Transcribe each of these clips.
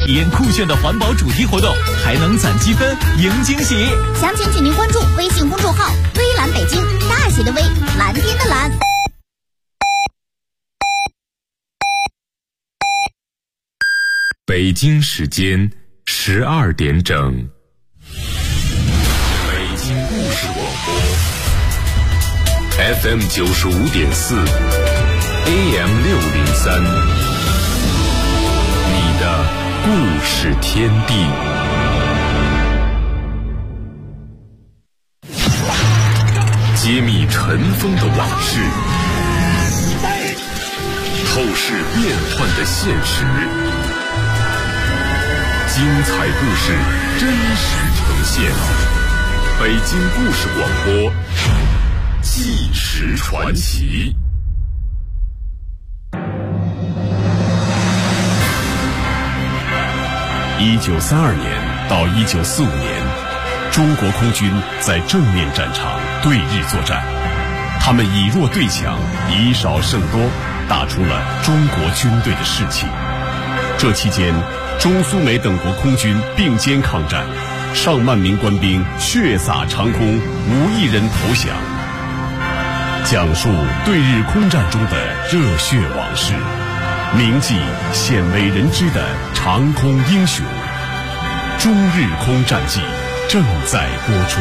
体验酷炫的环保主题活动，还能攒积分赢惊喜。 详情请您关注微信公众号“微蓝北京”，大写的微，蓝天的蓝。 北京时间12点整。北京故事广播 FM 95.4 AM 603，你的故事天地。揭秘尘封的往事，透视变幻的现实，精彩故事真实呈现。北京故事广播，纪实传奇。 1932年到1945年，中国空军在正面战场对日作战，他们以弱对强，以少胜多，打出了中国军队的士气。这期间，中苏美等国空军并肩抗战，上万名官兵血洒长空，无一人投降。讲述对日空战中的热血往事，铭记鲜为人知的长空英雄。中日空战记正在播出。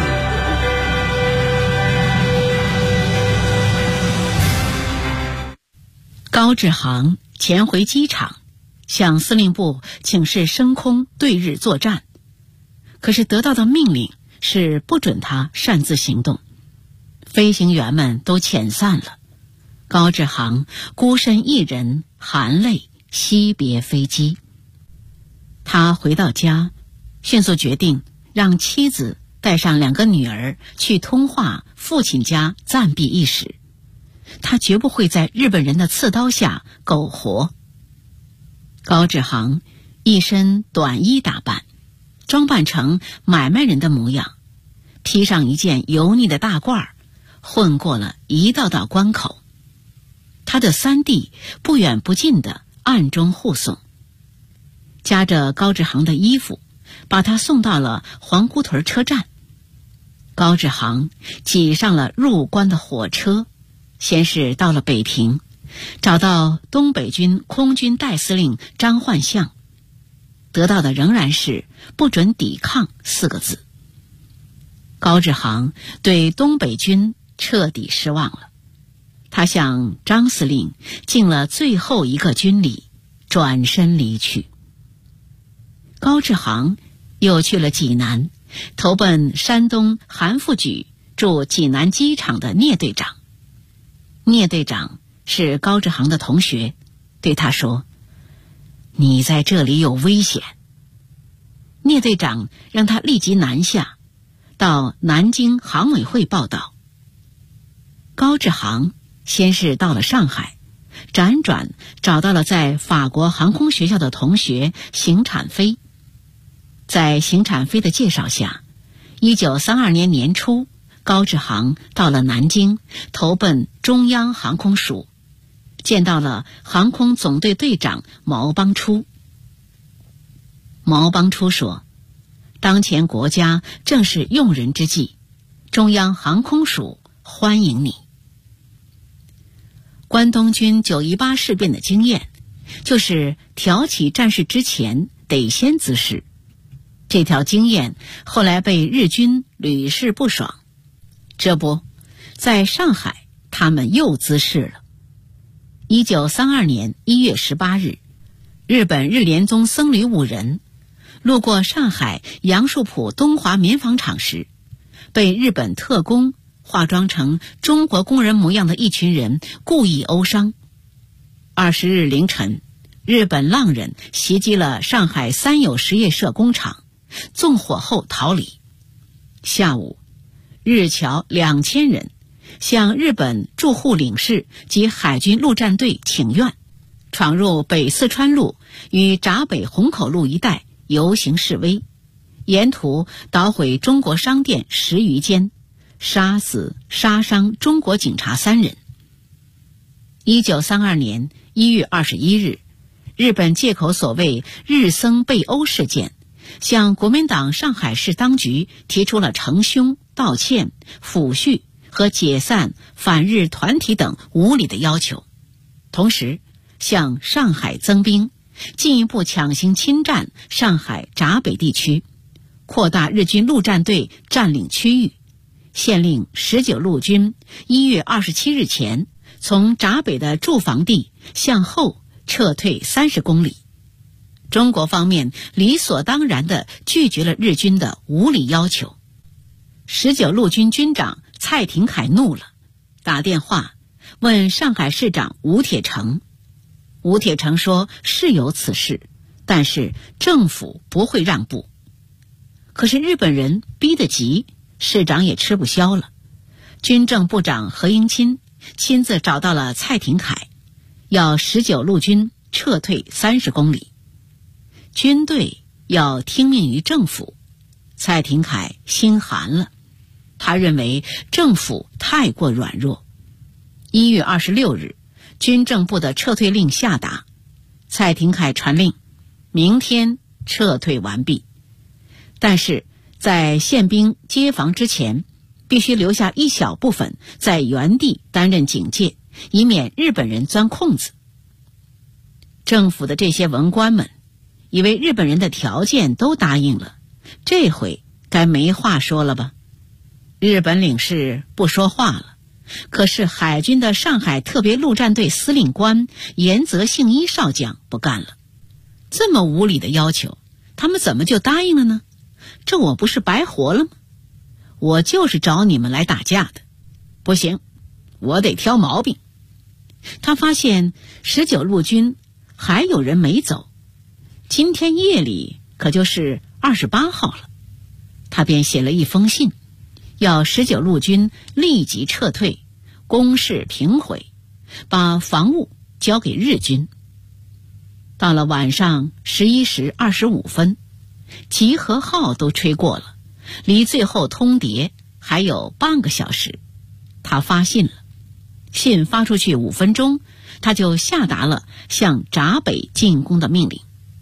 高志航前回机场，向司令部请示升空对日作战，可是得到的命令是不准他擅自行动。飞行员们都遣散了，高志航孤身一人，含泪惜别飞机。他回到家，迅速决定让妻子带上2个女儿去通化父亲家暂避一时。他绝不会在日本人的刺刀下苟活。高志航一身短衣打扮，装扮成买卖人的模样，披上一件油腻的大褂，混过了一道道关口。他的3弟不远不近地暗中护送，夹着高志航的衣服，把他送到了黄姑屯车站。高志航挤上了入关的火车，先是到了北平，找到东北军空军代司令张焕相，得到的仍然是不准抵抗4个字。高志航对东北军彻底失望了，他向张司令敬了最后一个军礼，转身离去。高志航又去了济南，投奔山东韩复榘驻济南机场的聂队长。聂队长是高志航的同学，对他说：“你在这里有危险。”聂队长让他立即南下，到南京航委会报道。高志航先是到了上海，辗转找到了在法国航空学校的同学邢产飞。在邢产飞的介绍下，1932年年初，高志航到了南京，投奔中央航空署，见到了航空总队队长毛邦初。毛邦初说：“当前国家正是用人之际，中央航空署欢迎你。”关东军9·18事变的经验，就是挑起战事之前得先滋事。这条经验后来被日军屡试不爽，这不，在上海他们又滋事了。1932年1月18日，日本日联宗僧侣5人路过上海杨树浦东华棉纺厂时，被日本特工化妆成中国工人模样的一群人故意殴伤。20日凌晨，日本浪人袭击了上海三友实业社工厂，纵火后逃离。下午，日侨2000人向日本驻沪领事及海军陆战队请愿，闯入北四川路与闸北虹口路一带游行示威，沿途捣毁中国商店10余间，杀死杀伤中国警察3人。1932年1月21日， 日本借口所谓日僧被殴事件，向国民党上海市当局提出了惩凶、道歉、抚恤和解散反日团体等无理的要求，同时向上海增兵，进一步强行侵占上海闸北地区，扩大日军陆战队占领区域，限令19路军1月27日前从闸北的驻防地向后撤退30公里。中国方面理所当然地拒绝了日军的无理要求。19路军军长蔡廷锴怒了，打电话问上海市长吴铁城。吴铁城说是有此事，但是政府不会让步。可是日本人逼得急，市长也吃不消了。军政部长何应钦亲自找到了蔡廷锴，要19路军撤退30公里。军队要听命于政府，蔡廷锴心寒了，他认为政府太过软弱。1月26日，军政部的撤退令下达，蔡廷锴传令，明天撤退完毕。但是在宪兵接防之前，必须留下一小部分在原地担任警戒，以免日本人钻空子。政府的这些文官们以为日本人的条件都答应了，这回该没话说了吧？日本领事不说话了，可是海军的上海特别陆战队司令官岩泽信一少将不干了。这么无理的要求，他们怎么就答应了呢？这我不是白活了吗？我就是找你们来打架的，不行，我得挑毛病。他发现19路军还有人没走，今天夜里可就是28号了。他便写了一封信，要19路军立即撤退，攻势平毁，把防务交给日军。到了晚上11时25分，集合号都吹过了，离最后通牒还有半个小时。他发信了，信发出去5分钟，他就下达了向闸北进攻的命令。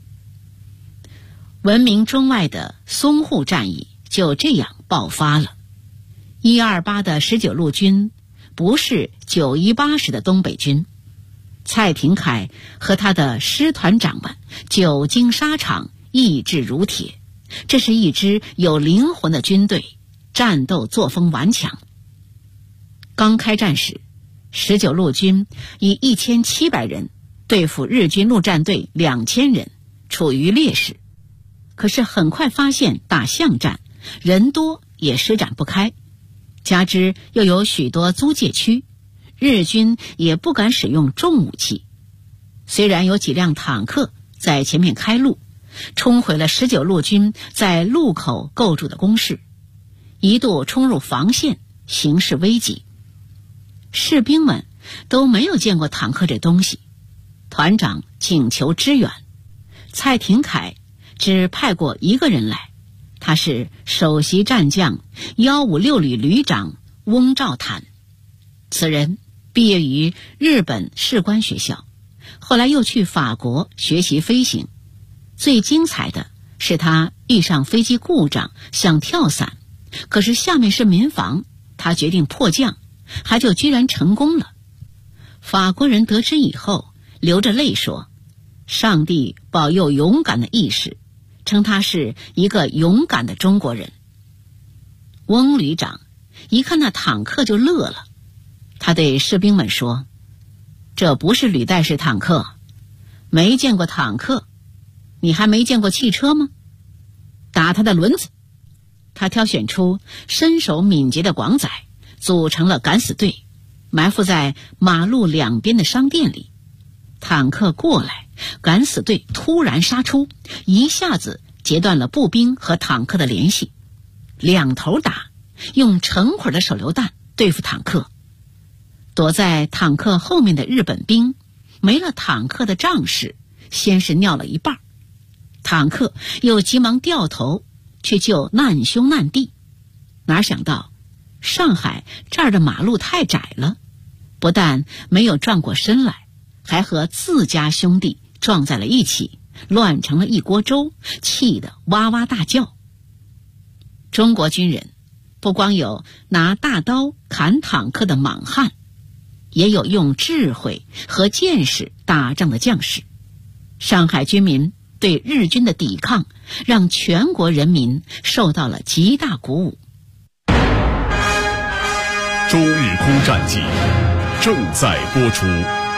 闻名中外的淞沪战役就这样爆发了。128的19路军不是918时的东北军，蔡廷锴和他的师团长们久经沙场，意志如铁，这是一支有灵魂的军队，战斗作风顽强。刚开战时，19路军以1700人对付日军陆战队2000人，处于劣势。可是很快发现打巷战，人多也施展不开，加之又有许多租界区，日军也不敢使用重武器。虽然有几辆坦克在前面开路，冲毁了19路军在路口构筑的工事，一度冲入防线，形势危急。士兵们都没有见过坦克这东西，团长请求支援，蔡廷锴只派过一个人来，他是首席战将156旅旅长翁兆坦。此人毕业于日本士官学校，后来又去法国学习飞行。最精彩的是他遇上飞机故障，想跳伞，可是下面是民房，他决定迫降，还就居然成功了。法国人得知以后流着泪说，上帝保佑勇敢的义士，称他是一个勇敢的中国人。翁旅长一看那坦克就乐了，他对士兵们说，这不是履带式坦克，没见过坦克，你还没见过汽车吗？打他的轮子。他挑选出身手敏捷的广仔，组成了敢死队，埋伏在马路两边的商店里。坦克过来，敢死队突然杀出，一下子截断了步兵和坦克的联系，两头打，用成捆的手榴弹对付坦克。躲在坦克后面的日本兵没了坦克的仗势，先是尿了一半，坦克又急忙掉头去救难兄难弟。哪想到上海这儿的马路太窄了，不但没有转过身来，还和自家兄弟撞在了一起，乱成了一锅粥，气得哇哇大叫。中国军人不光有拿大刀砍坦克的莽汉，也有用智慧和见识打仗的将士。上海军民对日军的抵抗，让全国人民受到了极大鼓舞。 中日空战记正在播出。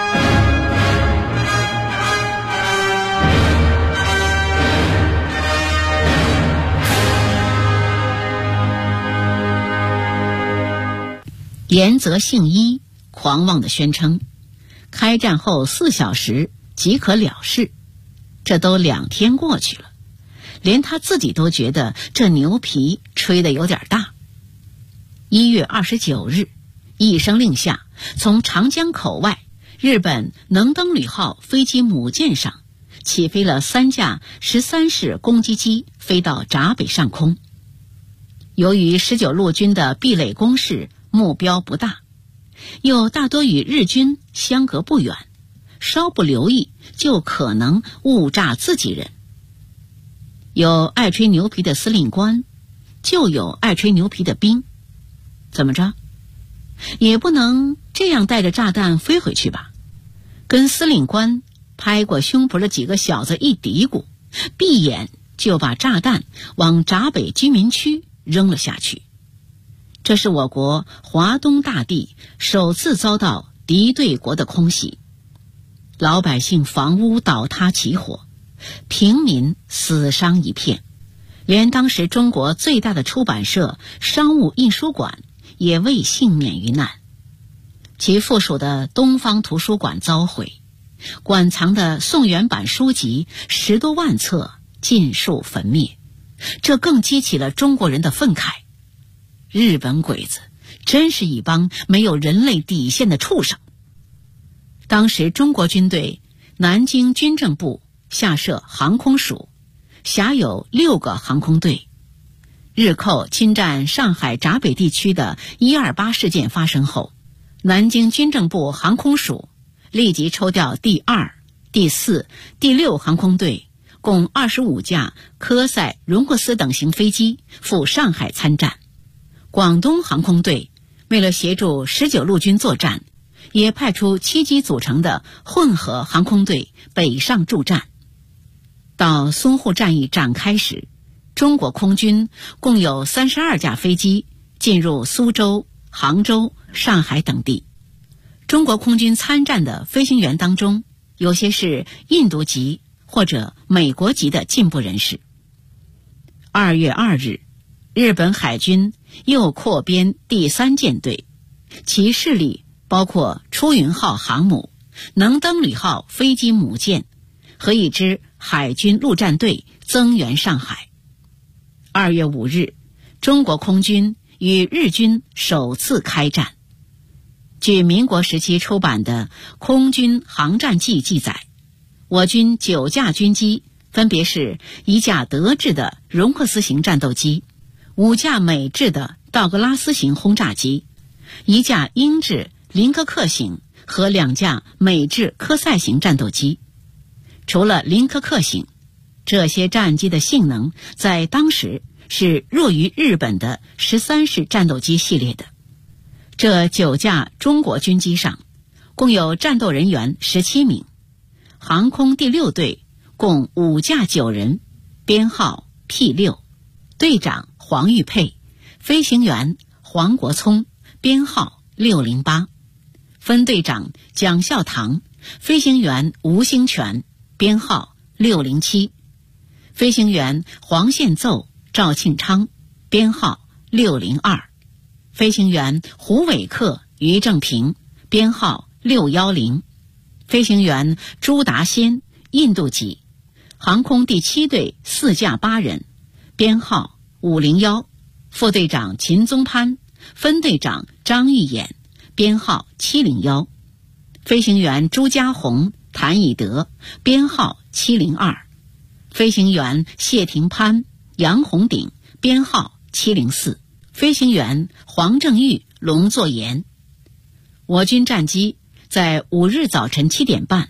岩泽信一狂妄地宣称，开战后4小时即可了事。这都2天过去了，连他自己都觉得这牛皮吹得有点大。1月29日，一声令下，从长江口外日本能登旅号飞机母舰上起飞了3架13式攻击机，飞到闸北上空。由于19路军的壁垒攻势目标不大，又大多与日军相隔不远，稍不留意就可能误炸自己人。有爱吹牛皮的司令官，就有爱吹牛皮的兵。怎么着？也不能这样带着炸弹飞回去吧？跟司令官拍过胸脯的几个小子一嘀咕，闭眼就把炸弹往闸北居民区扔了下去。这是我国华东大地首次遭到敌对国的空袭，老百姓房屋倒塌起火，平民死伤一片，连当时中国最大的出版社商务印书馆也未幸免于难。其附属的东方图书馆遭毁，馆藏的宋元版书籍10多万册尽数焚灭，这更激起了中国人的愤慨。日本鬼子真是一帮没有人类底线的畜生。当时中国军队南京军政部下设航空署，辖有6个航空队。日寇侵占上海闸北地区的128事件发生后，南京军政部航空署立即抽调第2、第4、第6航空队共25架科赛、荣克斯等型飞机赴上海参战。广东航空队为了协助19路军作战，也派出7机组成的混合航空队北上助战。到淞沪战役展开时，中国空军共有32架飞机进入苏州、杭州、上海等地。中国空军参战的飞行员当中，有些是印度籍或者美国籍的进步人士。2月2日，日本海军又扩编第3舰队，其势力包括出云号航母、能登旅号飞机母舰和一支海军陆战队增援上海。2月5日，中国空军与日军首次开战。据民国时期出版的《空军航战记》记载，我军9架军机分别是1架德制的荣克斯型战斗机、5架美制的道格拉斯型轰炸机、1架英制林科克型和2架美制科赛型战斗机。除了林科克型，这些战机的性能在当时是弱于日本的13式战斗机系列的。这9架中国军机上共有战斗人员17名，航空第6队共5架9人，编号 P6， 队长黄玉佩，飞行员黄国聪，编号608，分队长蒋孝堂，飞行员吴兴全，编号607，飞行员黄宪奏、赵庆昌，编号602，飞行员胡伟克、于正平，编号610，飞行员朱达先，印度籍，航空第7队4架8人，编号501，副队长秦宗攀，分队长张玉衍，编号701，飞行员朱家红、谭以德，编号702，飞行员谢廷攀、杨红鼎，编号704，飞行员黄正玉、龙作言。我军战机在5日早晨7点半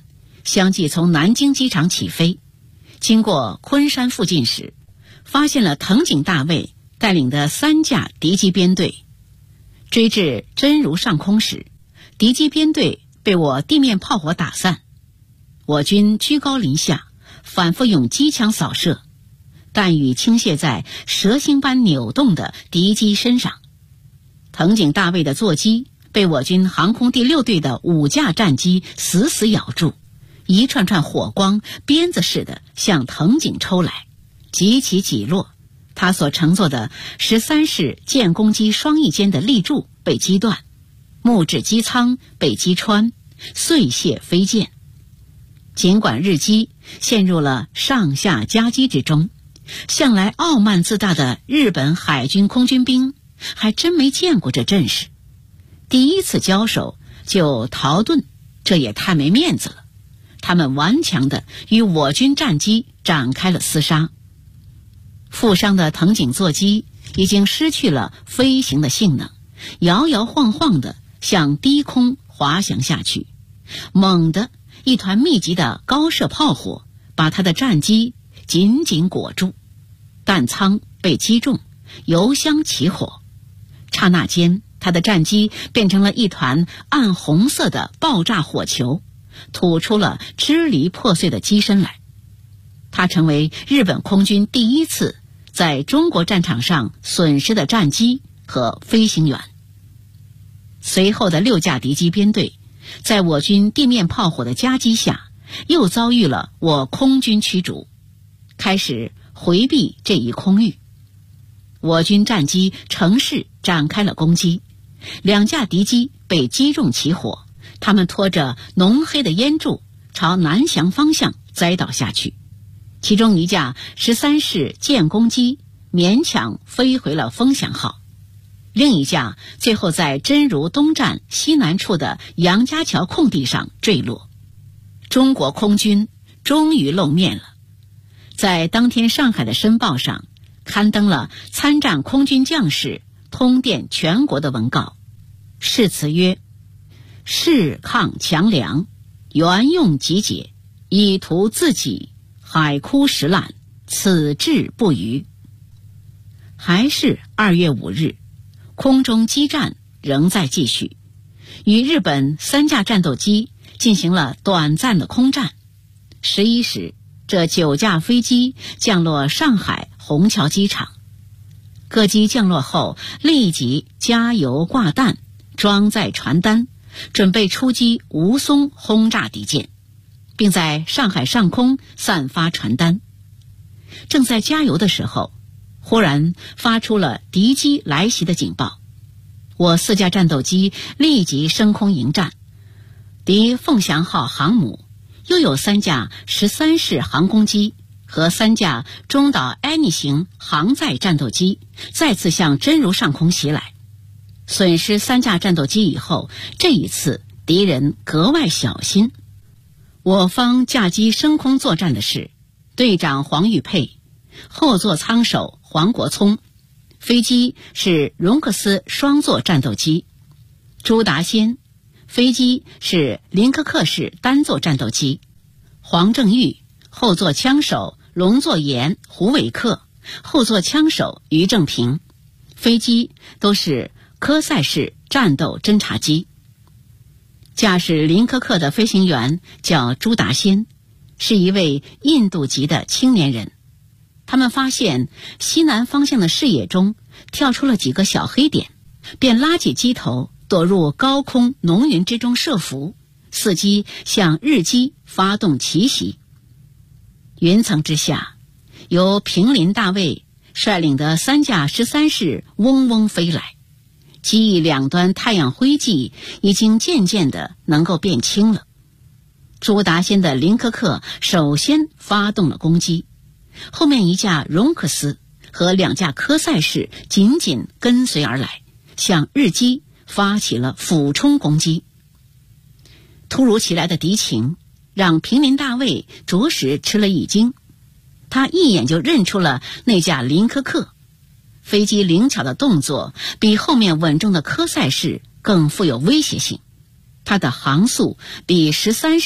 相继从南京机场起飞，经过昆山附近时，发现了藤井大尉带领的3架敌机编队。追至真如上空时，敌机编队被我地面炮火打散，我军居高临下，反复用机枪扫射，弹雨倾泻在蛇形般扭动的敌机身上。藤井大尉的座机被我军航空第6队的5架战机死死咬住，一串串火光鞭子似的向藤井抽来，几起几落。他所乘坐的13式舰攻机双翼间的立柱被击断，木质机舱被击穿，碎屑飞溅。尽管日机陷入了上下夹击之中，向来傲慢自大的日本海军空军兵还真没见过这阵势，第一次交手就逃遁，这也太没面子了。他们顽强地与我军战机展开了厮杀。负伤的藤井座机已经失去了飞行的性能，摇摇晃晃地向低空滑翔下去。猛地，一团密集的高射炮火把他的战机紧紧裹住，弹舱被击中，油箱起火。刹那间，他的战机变成了一团暗红色的爆炸火球，吐出了支离破碎的机身来。他成为日本空军第一次在中国战场上损失的战机和飞行员。随后的6架敌机编队在我军地面炮火的夹击下，又遭遇了我空军驱逐，开始回避这一空域。我军战机乘势展开了攻击，2架敌机被击中起火，他们拖着浓黑的烟柱朝南翔方向栽倒下去。其中1架13式舰攻机勉强飞回了风翔号，另1架最后在真如东站西南处的杨家桥空地上坠落。中国空军终于露面了。在当天上海的申报上刊登了参战空军将士通电全国的文告，誓词曰：誓抗强梁，原用集结，以图自己，海枯石烂，此志不渝。还是2月5日，空中激战仍在继续，与日本3架战斗机进行了短暂的空战。11时，这9架飞机降落上海虹桥机场。各机降落后立即加油挂弹，装载传单，准备出击吴淞轰炸敌舰，并在上海上空散发传单。正在加油的时候，忽然发出了敌机来袭的警报。我4架战斗机立即升空迎战，敌凤翔号航母又有3架13式航空机和3架中岛安妮型航载战斗机再次向真如上空袭来。损失3架战斗机以后，这一次敌人格外小心。我方驾机升空作战的是队长黄玉佩，后座舱手黄国聪，飞机是荣克斯双座战斗机；朱达先，飞机是林科克式单座战斗机；黄正玉，后座枪手龙作言、胡伟克，后座枪手于正平，飞机都是科赛式战斗侦察机。驾驶林科克的飞行员叫朱达先，是一位印度籍的青年人。他们发现西南方向的视野中跳出了几个小黑点，便拉起机头躲入高空浓云之中设伏，伺机向日机发动奇袭。云层之下，由平林大尉率领的3架13式嗡嗡飞来，机翼两端太阳灰迹已经渐渐的能够辨清了。朱达先的林科克首先发动了攻击，后面1架荣克斯和2架科赛式紧紧跟随而来，向日机发起了俯冲攻击。突如其来的敌情让平林大尉着实吃了一惊，他一眼就认出了那架林科克。飞机灵巧的动作比后面稳重的科赛式更富有威胁性，它的航速比13式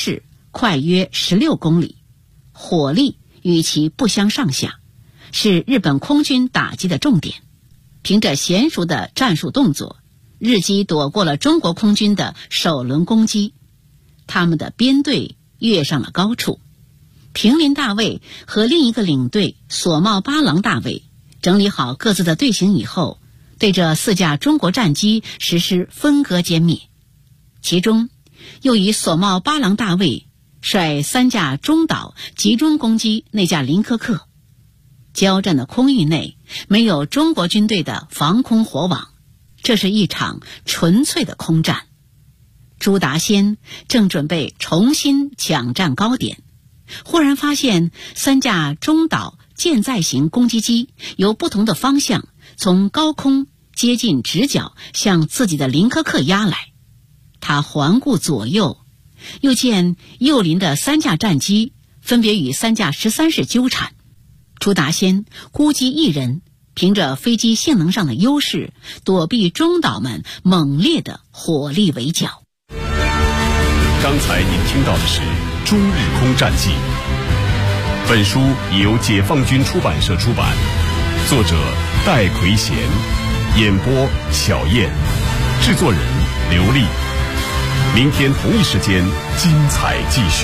快约16公里，火力与其不相上下，是日本空军打击的重点。凭着娴熟的战术动作，日机躲过了中国空军的首轮攻击，他们的编队跃上了高处。平林大尉和另一个领队索茂八郎大尉整理好各自的队形以后，对着4架中国战机实施分割歼灭。其中又以索茂八郎大尉率3架中岛集中攻击那架林科克。交战的空域内没有中国军队的防空火网，这是一场纯粹的空战。朱达先正准备重新抢占高点，忽然发现3架中岛舰载型攻击机由不同的方向从高空接近直角向自己的林科克压来。他环顾左右，又见右邻的3架战机分别与3架13式纠缠。朱达先孤机一人，凭着飞机性能上的优势，躲避中岛们猛烈的火力围剿。 刚才您听到的是《中日空战记》，本书由解放军出版社出版，作者戴奎贤，演播小燕，制作人刘丽。明天同一时间，精彩继续。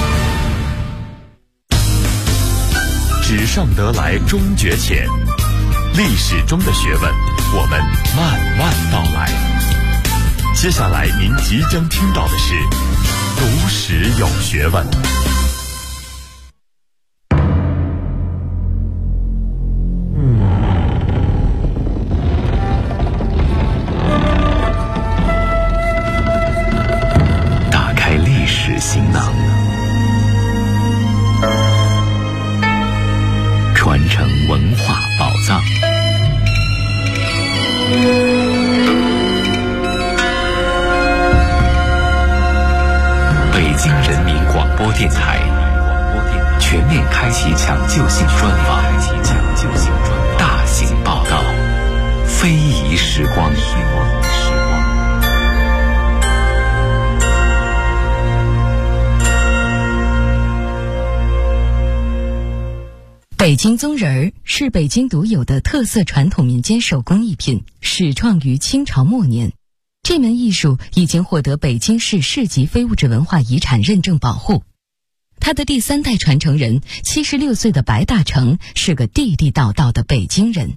纸上得来终觉浅，历史中的学问，我们慢慢道来。接下来您即将听到的是读史有学问。打开历史行囊，传承文化宝藏。北京人民广播电台全面开启抢救性专访，大型报道，非遗时光。 北京棕人儿是北京独有的特色传统民间手工艺品，始创于清朝末年。这门艺术已经获得北京市市级非物质文化遗产认证保护。他的第3代传承人76岁的白大成是个地地道道的北京人。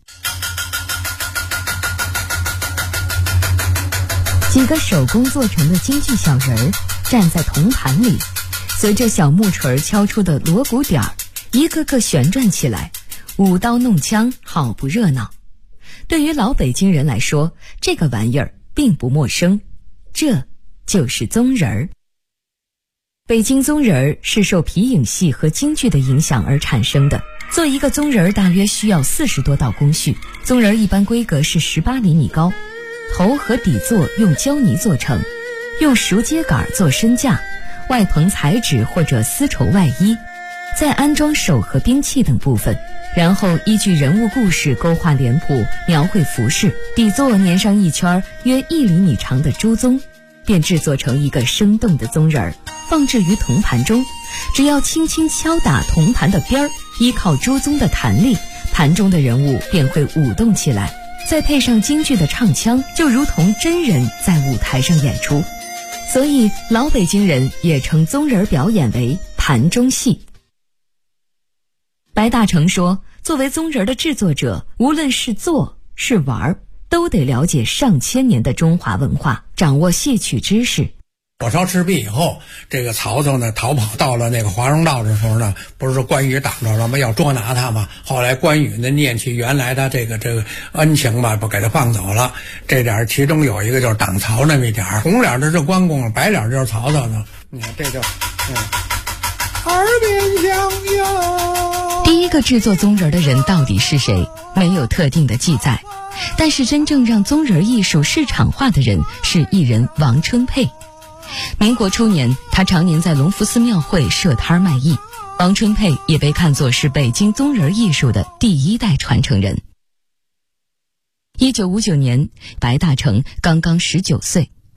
几个手工做成的京剧小人儿站在铜盘里，随着小木锤敲出的锣鼓点儿，一个个旋转起来，舞刀弄枪，好不热闹。对于老北京人来说，这个玩意儿并不陌生，这就是棕人儿。北京棕人儿是受皮影戏和京剧的影响而产生的。做一个棕人儿大约需要40多道工序。棕人儿一般规格是18厘米高，头和底座用胶泥做成，用熟秸秆做身架，外棚彩纸或者丝绸外衣，再安装手和兵器等部分，然后依据人物故事勾画脸谱，描绘服饰，底座粘上一圈约1厘米长的猪鬃，便制作成一个生动的棕人儿，放置于铜盘中。只要轻轻敲打铜盘的边儿，依靠猪鬃的弹力，盘中的人物便会舞动起来，再配上京剧的唱腔，就如同真人在舞台上演出。所以老北京人也称棕人表演为盘中戏。白大成说，作为棕人的制作者，无论是做是玩，都得了解上千年的中华文化，掌握戏曲知识。 火烧赤壁以后，这个曹操呢逃跑到了那个华容道的时候呢，不是关羽挡着了吗？要捉拿他嘛。后来关羽呢念起原来的这个恩情吧，不给他放走了。这点其中有一个就是挡曹那么一点，红脸的是关公，白脸就是曹操呢。你看这就耳边响哟。 第一个制作棕人的人到底是谁？没有特定的记载。但是真正让棕人艺术市场化的人是艺人王春佩。民国初年，他常年在隆福寺庙会设摊卖艺。王春佩也被看作是北京棕人艺术的第1代传承人。1959年，白大成刚刚19岁，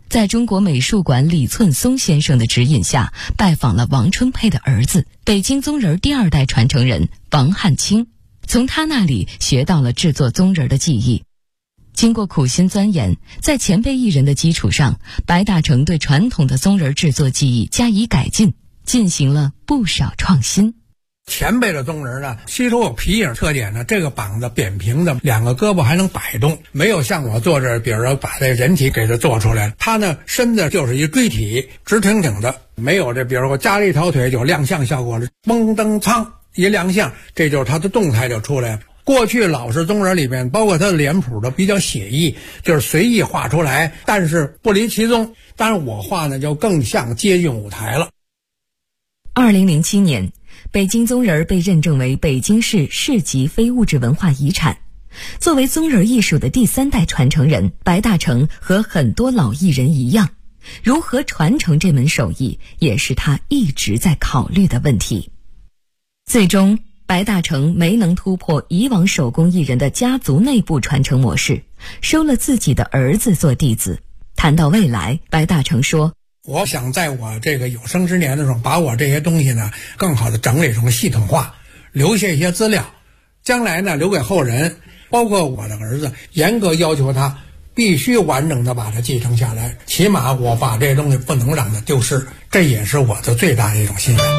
在中国美术馆李寸松先生的指引下，拜访了王春佩的儿子，北京宗人第2代传承人王汉卿，从他那里学到了制作宗人的技艺。经过苦心钻研，在前辈艺人的基础上，白大成对传统的宗人制作技艺加以改进，进行了不少创新。 前辈的宗人呢，吸收有皮影特点呢，这个膀子扁平的，2个胳膊还能摆动，没有像我做这，比如说把这人体给它做出来，他呢身子就是一锥体，直挺挺的，没有这，比如说加了一条腿就亮相效果了，嘣噔噌一亮相，这就是他的动态就出来了。过去老式宗人里面，包括他的脸谱都比较写意，就是随意画出来，但是不离其宗。但是我画呢，就更像接近舞台了。 2007年，北京宗人被认证为北京市市级非物质文化遗产。作为宗人艺术的第3代传承人，白大成和很多老艺人一样，如何传承这门手艺，也是他一直在考虑的问题。最终，白大成没能突破以往手工艺人的家族内部传承模式，收了自己的儿子做弟子。谈到未来，白大成说， 我想在我这个有生之年的时候，把我这些东西呢更好的整理成系统化，留下一些资料，将来呢留给后人，包括我的儿子，严格要求他必须完整的把它继承下来，起码我把这些东西不能让它丢失，这也是我的最大的一种心愿。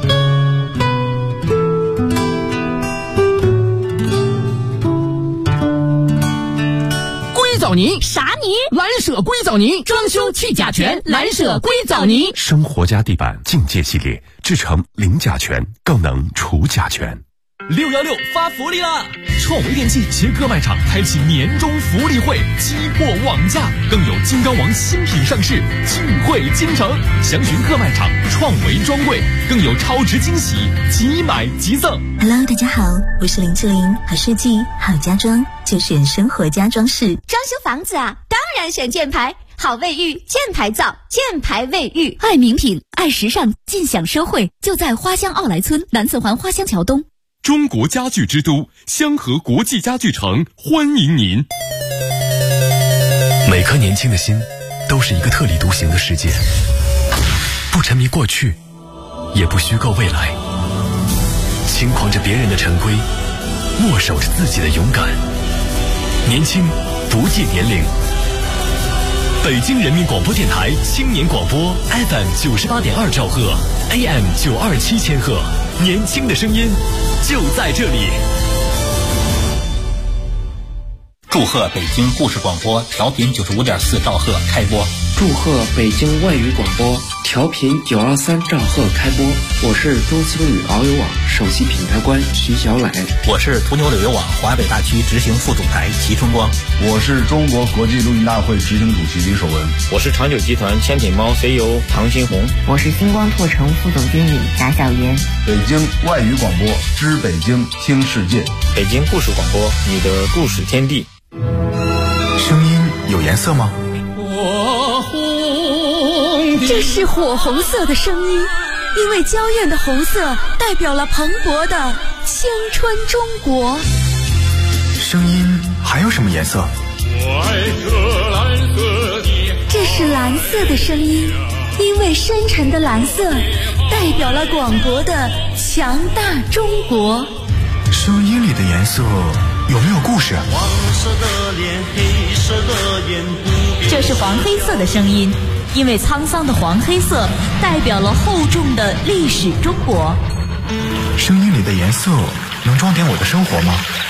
藻泥啥泥？ 蓝舍硅藻泥，装修去甲醛，蓝舍硅藻泥。 生活家地板境界系列，制成零甲醛，更能除甲醛。 616发福利啦！创维电器携各卖场开启年终福利会，激破网价，更有金刚王新品上市，聚会京城。详询各卖场创维专柜，更有超值惊喜，即买即赠。 Hello， 大家好，我是林志玲，好设计好家装就选生活家装饰。 装修房子啊，当然选箭牌，好卫浴，箭牌造，箭牌卫浴。 爱名品，爱时尚，尽享奢惠，就在花乡奥莱村南侧环花乡桥东。 中国家具之都香河国际家具城欢迎您。 每颗年轻的心都是一个特立独行的世界，不沉迷过去，也不虚构未来，轻狂着别人的陈规，握手着自己的勇敢。年轻不计年龄。北京人民广播电台青年广播 FM 98.2兆赫 AM 927千赫，年轻的声音就在这里。 祝贺北京故事广播调频95.4兆赫开播。 祝贺北京外语广播调频923兆赫开播。我是中青旅遨游网首席品牌官徐小磊。 我是途牛旅游网华北大区执行副总裁齐春光。 我是中国国际录音大会执行主席李守文。 我是长久集团千品猫 CEO 唐新红。 我是星光拓城副总经理贾小妍。 北京外语广播知北京听世界。 北京故事广播，你的故事天地。 声音有颜色吗？ 这是火红色的声音，因为娇艳的红色代表了蓬勃的青春中国。 声音还有什么颜色？ 这是蓝色的声音，因为深沉的蓝色代表了广博的强大中国。 声音里的颜色有没有故事？ 这是黄黑色的声音，因为沧桑的黄黑色代表了厚重的历史中国。 声音里的颜色能装点我的生活吗？